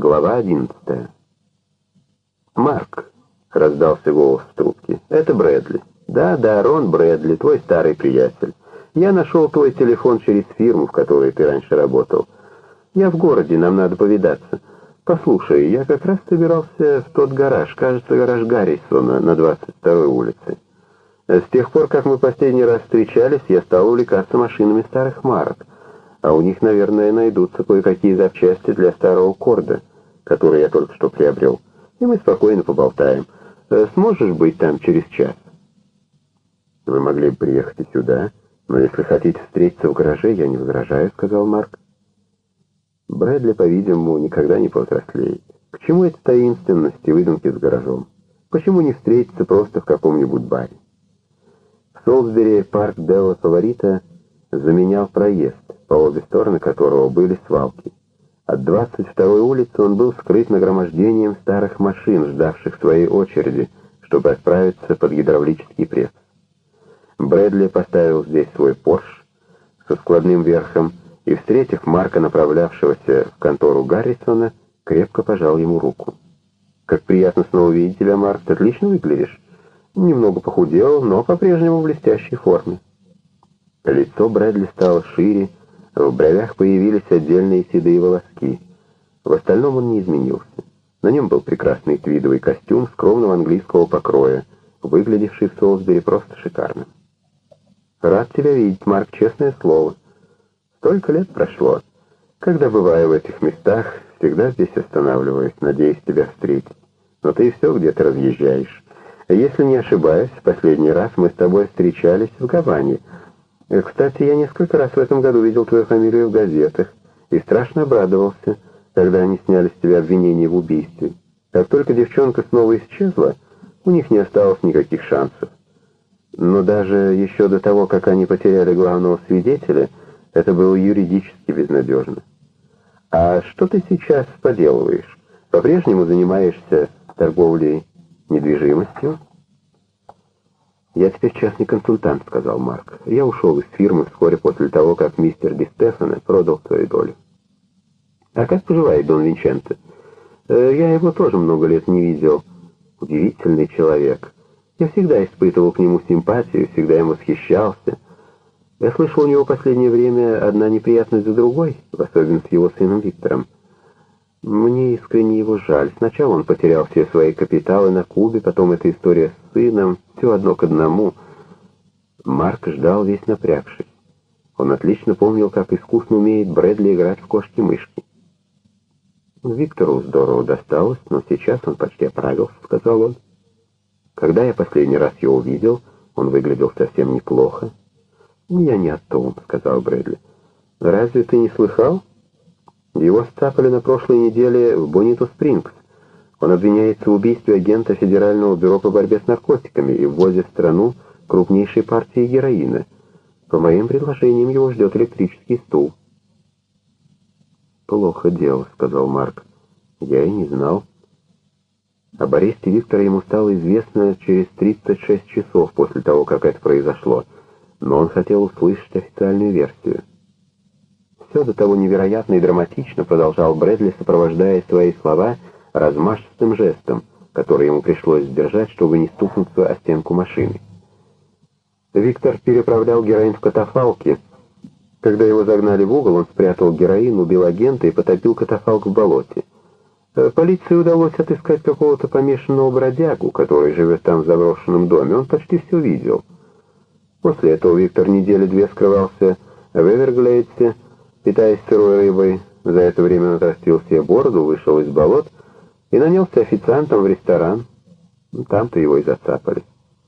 Глава 11. «Марк», — раздался голос в трубке, — «это Брэдли». «Да, Рон Брэдли, твой старый приятель. Я нашел твой телефон через фирму, в которой ты раньше работал. Я в городе, нам надо повидаться. Послушай, я как раз собирался в тот гараж, кажется, гараж Гаррисона на 22-й улице. С тех пор, как мы последний раз встречались, я стал увлекаться машинами старых марок. А у них, наверное, найдутся кое-какие запчасти для старого Корда, который я только что приобрел. И мы спокойно поболтаем. Сможешь быть там через час?» «Вы могли бы приехать и сюда, но если хотите встретиться в гараже, я не возражаю», — сказал Марк. Брэдли, по-видимому, никогда не повзрослеет. К чему эта таинственность и выдумки с гаражом? Почему не встретиться просто в каком-нибудь баре? В Солсбери парк Делла Фаворита заменял проезд, по обе стороны которого были свалки. От 22-й улицы он был скрыт нагромождением старых машин, ждавших своей очереди, чтобы отправиться под гидравлический пресс. Брэдли поставил здесь свой Порш со складным верхом и, встретив Марка, направлявшегося в контору Гаррисона, крепко пожал ему руку. «Как приятно снова видеть тебя, Марк, ты отлично выглядишь. Немного похудел, но по-прежнему в блестящей форме». Лицо Брэдли стало шире, в бровях появились отдельные седые волоски. В остальном он не изменился. На нем был прекрасный твидовый костюм скромного английского покроя, выглядевший в Солсбери просто шикарно. «Рад тебя видеть, Марк, честное слово. Столько лет прошло. Когда бываю в этих местах, всегда здесь останавливаюсь, надеюсь тебя встретить. Но ты все где-то разъезжаешь. Если не ошибаюсь, в последний раз мы с тобой встречались в Гаване. Кстати, я несколько раз в этом году видел твою фамилию в газетах и страшно обрадовался, когда они сняли с тебя обвинение в убийстве. Как только девчонка снова исчезла, у них не осталось никаких шансов. Но даже еще до того, как они потеряли главного свидетеля, это было юридически безнадежно. А что ты сейчас поделываешь? По-прежнему занимаешься торговлей недвижимостью?» «Я теперь частный консультант», — сказал Марк. «Я ушел из фирмы вскоре после того, как мистер Ди Стефано продал свою долю». «А как поживает Дон Винченто?» «Я его тоже много лет не видел. Удивительный человек. Я всегда испытывал к нему симпатию, всегда им восхищался. Я слышал, у него в последнее время одна неприятность за другой, в особенности с его сыном Виктором. Мне искренне его жаль. Сначала он потерял все свои капиталы на Кубе, потом эта история с сыном, все одно к одному». Марк ждал, весь напрягшись. Он отлично помнил, как искусно умеет Брэдли играть в кошки-мышки. «Виктору здорово досталось, но сейчас он почти оправился», — сказал он. «Когда я последний раз его увидел, он выглядел совсем неплохо». «Я не о том», — сказал Брэдли. «Разве ты не слыхал? Его сцапали на прошлой неделе в Бонито-Спрингс. Он обвиняется в убийстве агента Федерального бюро по борьбе с наркотиками и ввозе в страну крупнейшей партии героина. По моим предложениям его ждет электрический стул». «Плохо дело», — сказал Марк. «Я и не знал». Об аресте Виктора ему стало известно через 36 часов после того, как это произошло, но он хотел услышать официальную версию. «Все до того невероятно и драматично», — продолжал Брэдли, сопровождая свои слова размашистым жестом, который ему пришлось сдержать, чтобы не стукнуться о стенку машины. Виктор переправлял героин в катафалке. Когда его загнали в угол, он спрятал героин, убил агента и потопил катафалк в болоте. Полиции удалось отыскать какого-то помешанного бродягу, который живет там в заброшенном доме. Он почти все видел. После этого Виктор недели две скрывался в Эверглейдсе, питаясь сырой рыбой. За это время он отрастил себе бороду, вышел из болот и нанялся официантом в ресторан. Там-то его и зацапали.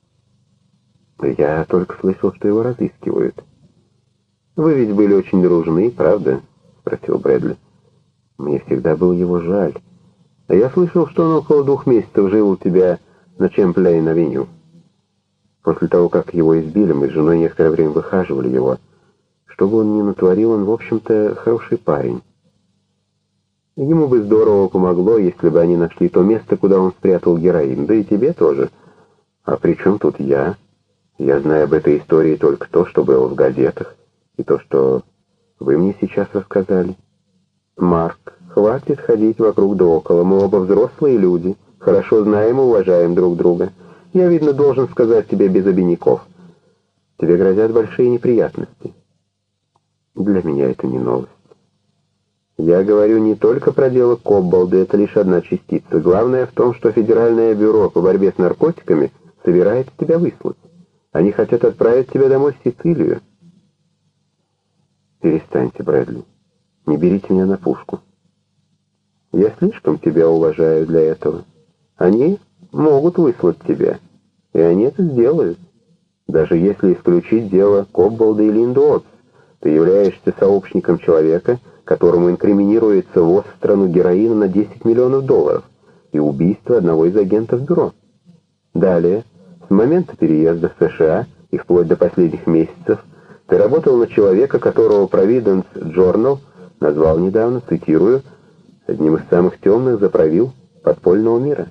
«Я только слышал, что его разыскивают». «Вы ведь были очень дружны, правда?» — спросил Брэдли. «Мне всегда было его жаль. А я слышал, что он около 2 месяцев жил у тебя на Чемплейн-авеню. После того, как его избили, мы с женой некоторое время выхаживали его. Что бы он ни натворил, он, в общем-то, хороший парень. Ему бы здорово помогло, если бы они нашли то место, куда он спрятал героин. Да и тебе тоже. А при чем тут я? Я знаю об этой истории только то, что было в газетах, и то, что вы мне сейчас рассказали». «Марк», — хватит ходить вокруг да около. Мы оба взрослые люди, хорошо знаем и уважаем друг друга. Я, видно, должен сказать тебе без обиняков. Тебе грозят большие неприятности. Для меня это не новость. Я говорю не только про дело Кобболда, это лишь одна частица. Главное в том, что Федеральное бюро по борьбе с наркотиками собирается тебя выслать. Они хотят отправить тебя домой в Сицилию. Перестаньте, Брэдли. Не берите меня на пушку. Я слишком тебя уважаю для этого. Они могут выслать тебя, и они это сделают. Даже если исключить дело Кобболда и Линду Отс, ты являешься сообщником человека, которому инкриминируется ввоз в страну героина на $10 миллионов и убийство одного из агентов бюро. Далее, с момента переезда в США и вплоть до последних месяцев, ты работал на человека, которого Providence Journal назвал недавно, цитирую, одним из самых темных заправил подпольного мира.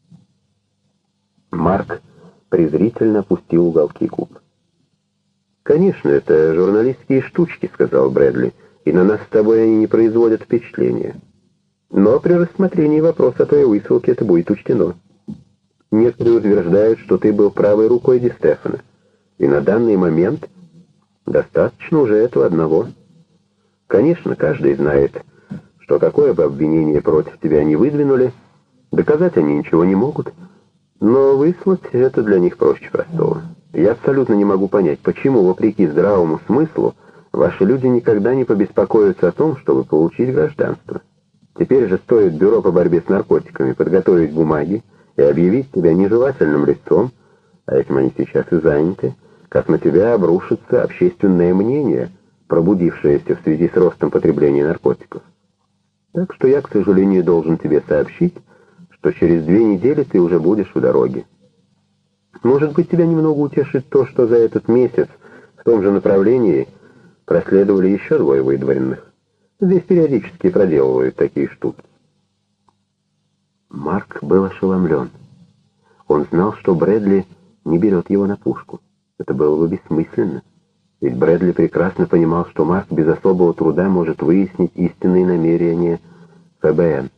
Марк презрительно опустил уголки губ. «Конечно, это журналистские штучки», — сказал Брэдли, «и на нас с тобой они не производят впечатления. Но при рассмотрении вопроса о твоей высылке это будет учтено. Некоторые утверждают, что ты был правой рукой Ди Стефана, и на данный момент достаточно уже этого одного. Конечно, каждый знает, что какое бы обвинение против тебя ни выдвинули, доказать они ничего не могут, но выслать это для них проще простого. Я абсолютно не могу понять, почему, вопреки здравому смыслу, ваши люди никогда не побеспокоятся о том, чтобы получить гражданство. Теперь же стоит Бюро по борьбе с наркотиками подготовить бумаги и объявить тебя нежелательным лицом, а этим они сейчас и заняты, как на тебя обрушится общественное мнение, пробудившееся в связи с ростом потребления наркотиков. Так что я, к сожалению, должен тебе сообщить, что через 2 недели ты уже будешь в дороге. Может быть, тебя немного утешит то, что за этот месяц в том же направлении проследовали еще 2 выдворенных. Здесь периодически проделывают такие штуки. Марк был ошеломлен. Он знал, что Брэдли не берет его на пушку. Это было бы бессмысленно. Ведь Брэдли прекрасно понимал, что Марк без особого труда может выяснить истинные намерения ФБН.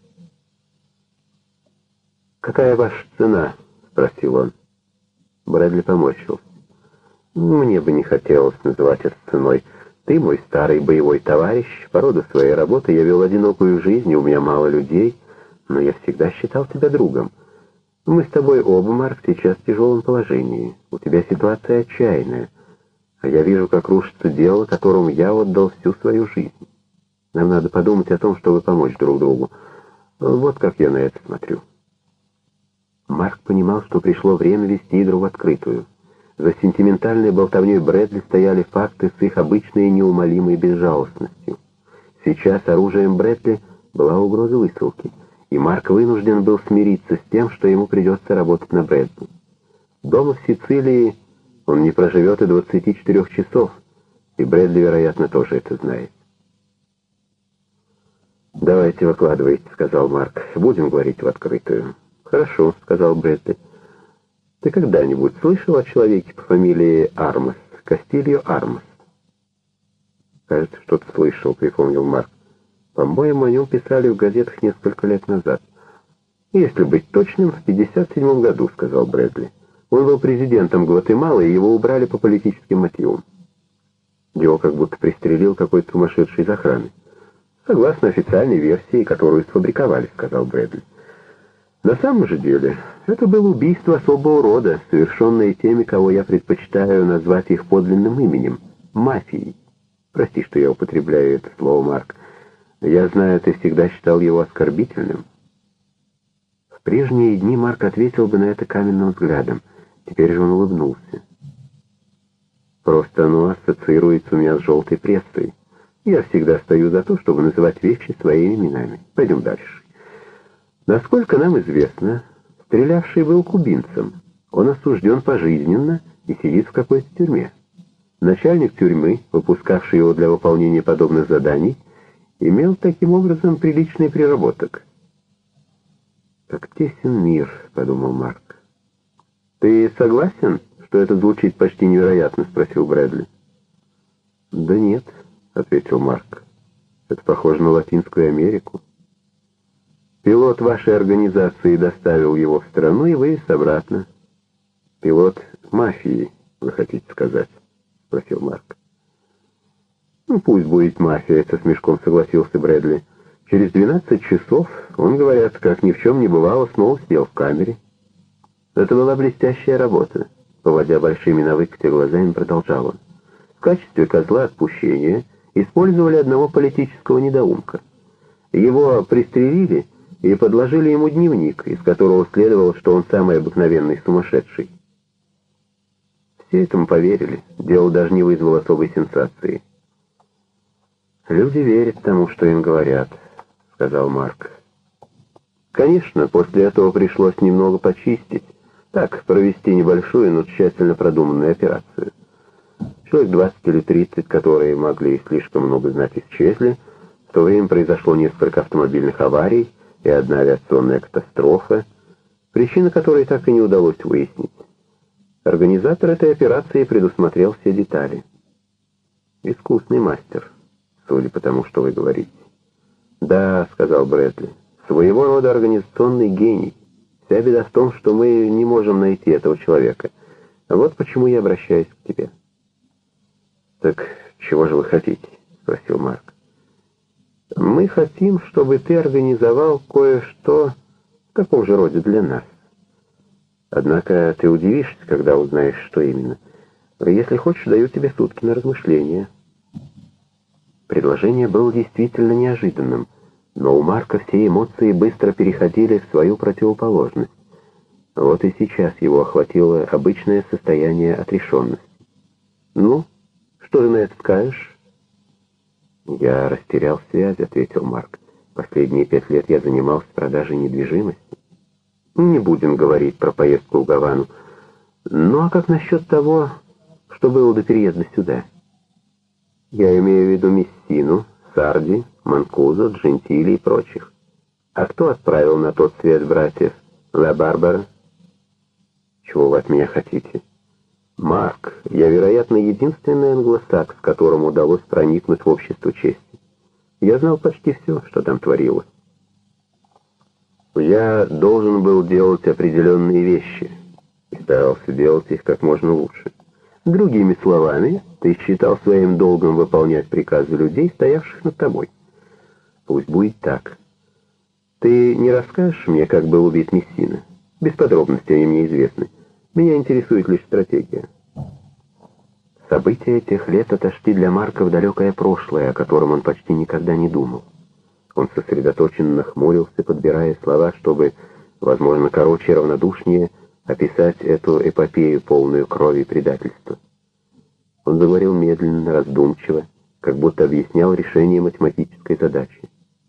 «Какая ваша цена?» — спросил он. Брэдли поморщился. «Мне бы не хотелось называть это ценой. Ты мой старый боевой товарищ. По роду своей работы я вел одинокую жизнь, у меня мало людей, но я всегда считал тебя другом. Мы с тобой оба, Марк, сейчас в тяжелом положении. У тебя ситуация отчаянная, а я вижу, как рушится дело, которому я отдал всю свою жизнь. Нам надо подумать о том, чтобы помочь друг другу. Вот как я на это смотрю». Марк понимал, что пришло время вести игру в открытую. За сентиментальной болтовней Брэдли стояли факты с их обычной неумолимой безжалостностью. Сейчас оружием Брэдли была угроза высылки, и Марк вынужден был смириться с тем, что ему придется работать на Брэдли. Дома в Сицилии он не проживет и 24 часов, и Брэдли, вероятно, тоже это знает. «Давайте выкладывайте», — сказал Марк. «Будем говорить в открытую». «Хорошо», — сказал Брэдли. «Ты когда-нибудь слышал о человеке по фамилии Армас, Кастильо Армас?» «Кажется, что-то слышал», — припомнил Марк. «По-моему, о нем писали в газетах несколько лет назад». «Если быть точным, в 1957 году», — сказал Брэдли. «Он был президентом Гватемалы, и его убрали по политическим мотивам. Его как будто пристрелил какой-то сумасшедший из охраны. Согласно официальной версии, которую сфабриковали», — сказал Брэдли. «На самом же деле, это было убийство особого рода, совершенное теми, кого я предпочитаю назвать их подлинным именем — мафией. Прости, что я употребляю это слово, Марк. Я знаю, ты всегда считал его оскорбительным». В прежние дни Марк ответил бы на это каменным взглядом. Теперь же он улыбнулся. «Просто оно ассоциируется у меня с желтой прессой. Я всегда стою за то, чтобы называть вещи своими именами. Пойдем дальше. Насколько нам известно, стрелявший был кубинцем. Он осужден пожизненно и сидит в какой-то тюрьме. Начальник тюрьмы, выпускавший его для выполнения подобных заданий, имел таким образом приличный приработок». «Как тесен мир», — подумал Марк. «Ты согласен, что это звучит почти невероятно?» — спросил Брэдли. «Да нет», — ответил Марк. «Это похоже на Латинскую Америку. Пилот вашей организации доставил его в страну и вывез обратно. Пилот мафии, вы хотите сказать? Спросил Марк. Ну, пусть будет мафия, со смешком согласился Брэдли. Через 12 часов он, говорят, как ни в чем не бывало, снова сидел в камере. Это была блестящая работа. Поводя большими на выкате глазами, продолжал он. В качестве козла отпущения использовали одного политического недоумка. Его пристрелили и подложили ему дневник, из которого следовало, что он самый обыкновенный сумасшедший. Все этому поверили, дело даже не вызвало особой сенсации. «Люди верят тому, что им говорят», — сказал Марк. «Конечно, после этого пришлось немного почистить, так, провести небольшую, но тщательно продуманную операцию. Человек 20 или 30, которые могли слишком много знать, исчезли. В то время произошло несколько автомобильных аварий и одна авиационная катастрофа, причины которой так и не удалось выяснить. Организатор этой операции предусмотрел все детали. Искусный мастер, судя по тому, что вы говорите. «Да», — сказал Брэдли, — «своего рода организационный гений. Вся беда в том, что мы не можем найти этого человека. Вот почему я обращаюсь к тебе». «Так чего же вы хотите?» — спросил Марк. «Мы хотим, чтобы ты организовал кое-что в таком же роде для нас. Однако ты удивишься, когда узнаешь, что именно. Если хочешь, даю тебе сутки на размышление». Предложение было действительно неожиданным, но у Марка все эмоции быстро переходили в свою противоположность. Вот и сейчас его охватило обычное состояние отрешенности. «Ну, что ты на это скажешь?» «Я растерял связь», — ответил Марк. «Последние 5 лет я занимался продажей недвижимости». «Не будем говорить про поездку в Гавану. Ну а как насчет того, что было до переезда сюда?» «Я имею в виду Мессину, Сарди, Манкузо, Джентили и прочих. А кто отправил на тот свет братьев Ла Барбара?» «Чего вы от меня хотите?» «Марк, я, вероятно, единственный англосакс, которому удалось проникнуть в общество чести. Я знал почти все, что там творилось. Я должен был делать определенные вещи и старался делать их как можно лучше. Другими словами, ты считал своим долгом выполнять приказы людей, стоявших над тобой. Пусть будет так. Ты не расскажешь мне, как был убит Мессина? Без подробностей они мне известны. Меня интересует лишь стратегия». События этих лет отошли для Марка в далекое прошлое, о котором он почти никогда не думал. Он сосредоточенно нахмурился, подбирая слова, чтобы, возможно, короче и равнодушнее описать эту эпопею, полную крови и предательства. Он заговорил медленно, раздумчиво, как будто объяснял решение математической задачи.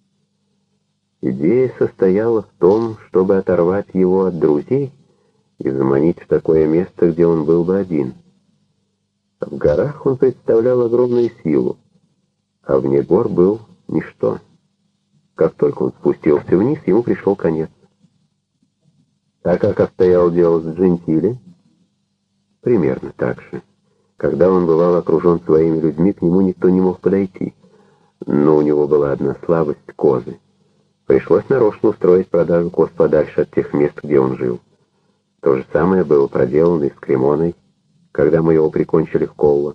Идея состояла в том, чтобы оторвать его от друзей и заманить в такое место, где он был бы один. В горах он представлял огромную силу, а вне гор был ничто. Как только он спустился вниз, ему пришел конец. А как обстояло дело с Джентили? Примерно так же. Когда он бывал окружен своими людьми, к нему никто не мог подойти. Но у него была одна слабость — козы. Пришлось нарочно устроить продажу коз подальше от тех мест, где он жил. То же самое было проделано и с Кремоной, когда мы его прикончили в Колло.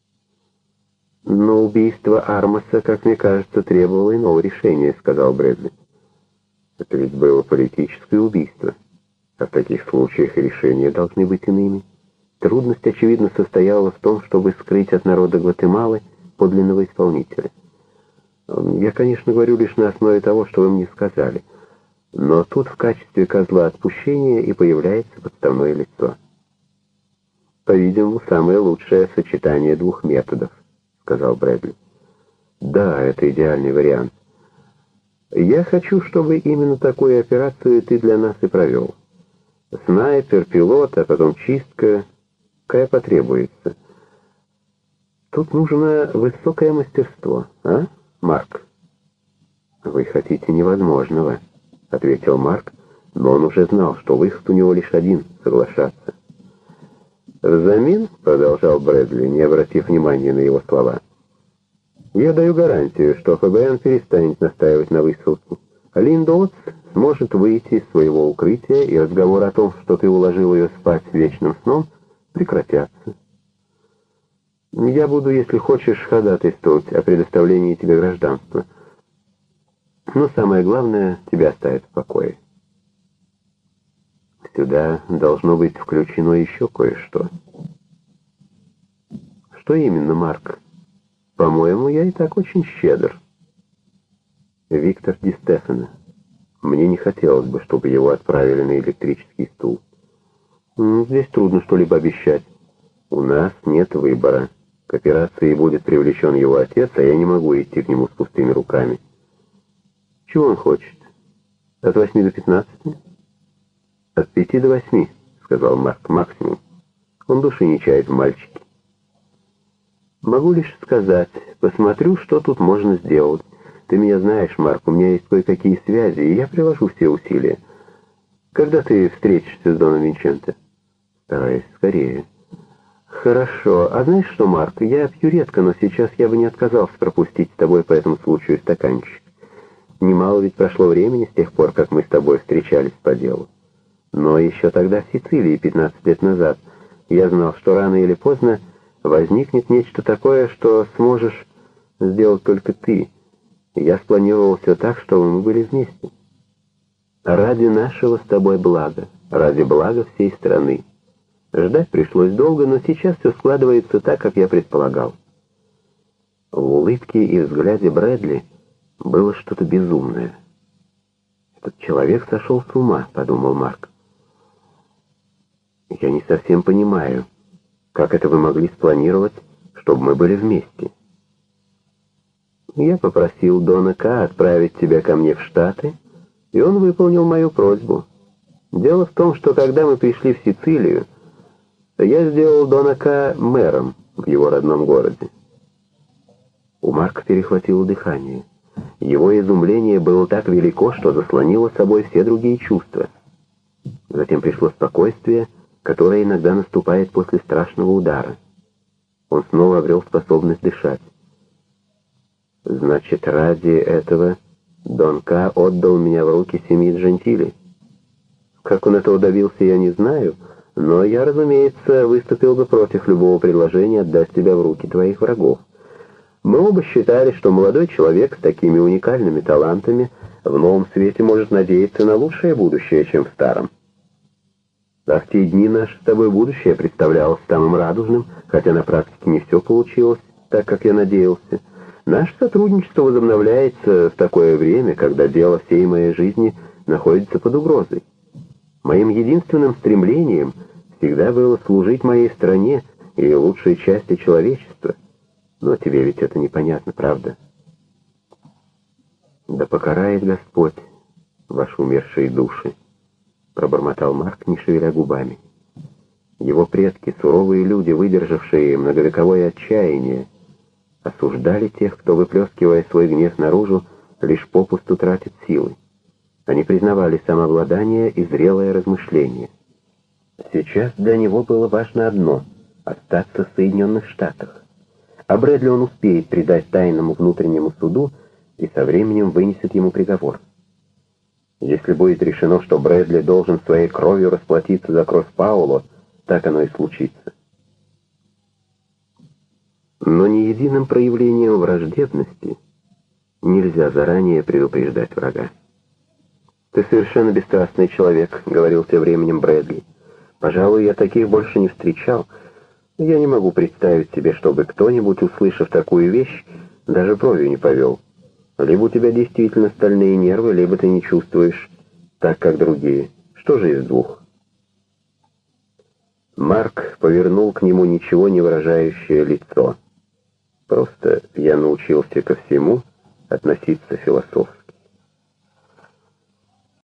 «Но убийство Армаса, как мне кажется, требовало иного решения», — сказал Брэдли. «Это ведь было политическое убийство, а в таких случаях решения должны быть иными. Трудность, очевидно, состояла в том, чтобы скрыть от народа Гватемалы подлинного исполнителя. Я, конечно, говорю лишь на основе того, что вы мне сказали, но тут в качестве козла отпущения и появляется подставное лицо». «По-видимому, самое лучшее сочетание двух методов», — сказал Брэдли. «Да, это идеальный вариант. Я хочу, чтобы именно такую операцию ты для нас и провел. Снайпер, пилот, а потом чистка, какая потребуется. Тут нужно высокое мастерство, а, Марк?» «Вы хотите невозможного», — ответил Марк, но он уже знал, что выход у него лишь один — соглашаться. «Взамен, — продолжал Брэдли, не обратив внимания на его слова, — я даю гарантию, что ФБН перестанет настаивать на высылке. Линдоутс сможет выйти из своего укрытия, и разговор о том, что ты уложил ее спать вечным сном, прекратятся. Я буду, если хочешь, ходатайствовать о предоставлении тебе гражданства. Но самое главное, тебя оставят в покое. Сюда должно быть включено еще кое-что. Что именно, Марк? По-моему, я и так очень щедр. Виктор Ди Стефано. Мне не хотелось бы, чтобы его отправили на электрический стул. Здесь трудно что-либо обещать. У нас нет выбора. К операции будет привлечен его отец, а я не могу идти к нему с пустыми руками. Чего он хочет? От 8 до 15? От 5 до 8, сказал Марк, максимум. Он души не чает в мальчике. Могу лишь сказать, посмотрю, что тут можно сделать. Ты меня знаешь, Марк, у меня есть кое-какие связи, и я приложу все усилия. Когда ты встретишься с Доном Винченто? Стараюсь скорее. Хорошо. А знаешь что, Марк, я пью редко, но сейчас я бы не отказался пропустить с тобой по этому случаю стаканчик. Немало ведь прошло времени с тех пор, как мы с тобой встречались по делу. Но еще тогда в Сицилии, 15 лет назад, я знал, что рано или поздно возникнет нечто такое, что сможешь сделать только ты. Я спланировал все так, чтобы мы были вместе. Ради нашего с тобой блага, ради блага всей страны. Ждать пришлось долго, но сейчас все складывается так, как я предполагал. В улыбке и взгляде Брэдли было что-то безумное. «Этот человек сошел с ума», — подумал Марк. «Я не совсем понимаю, как это вы могли спланировать, чтобы мы были вместе?» «Я попросил Дона К. отправить тебя ко мне в Штаты, и он выполнил мою просьбу. Дело в том, что когда мы пришли в Сицилию, я сделал Дона К. мэром в его родном городе». У Марка перехватило дыхание. Его изумление было так велико, что заслонило собой все другие чувства. Затем пришло спокойствие, которое иногда наступает после страшного удара. Он снова обрел способность дышать. «Значит, ради этого Дон К. отдал меня в руки семьи Джентили. Как он этого добился, я не знаю, но я, разумеется, выступил бы против любого предложения отдать тебя в руки твоих врагов. Мы оба считали, что молодой человек с такими уникальными талантами в новом свете может надеяться на лучшее будущее, чем в старом. А в те дни наше с тобой будущее представлялось самым радужным, хотя на практике не все получилось так, как я надеялся. Наше сотрудничество возобновляется в такое время, когда дело всей моей жизни находится под угрозой. Моим единственным стремлением всегда было служить моей стране и лучшей части человечества. Но тебе ведь это непонятно, правда? «Да покарает Господь ваши умершие души», — пробормотал Марк, не шевеля губами. Его предки, суровые люди, выдержавшие многовековое отчаяние, осуждали тех, кто, выплескивая свой гнев наружу, лишь попусту тратит силы. Они признавали самообладание и зрелое размышление. Сейчас для него было важно одно — остаться в Соединенных Штатах. А Брэдли он успеет предать тайному внутреннему суду и со временем вынесет ему приговор. Если будет решено, что Брэдли должен своей кровью расплатиться за кровь Пауло, так оно и случится. Но ни единым проявлением враждебности нельзя заранее предупреждать врага. «Ты совершенно бесстрастный человек», — говорил тем временем Брэдли. «Пожалуй, я таких больше не встречал. Я не могу представить себе, чтобы кто-нибудь, услышав такую вещь, даже бровью не повел. Либо у тебя действительно стальные нервы, либо ты не чувствуешь так, как другие. Что же из двух?» Марк повернул к нему ничего не выражающее лицо. «Просто я научился ко всему относиться философски».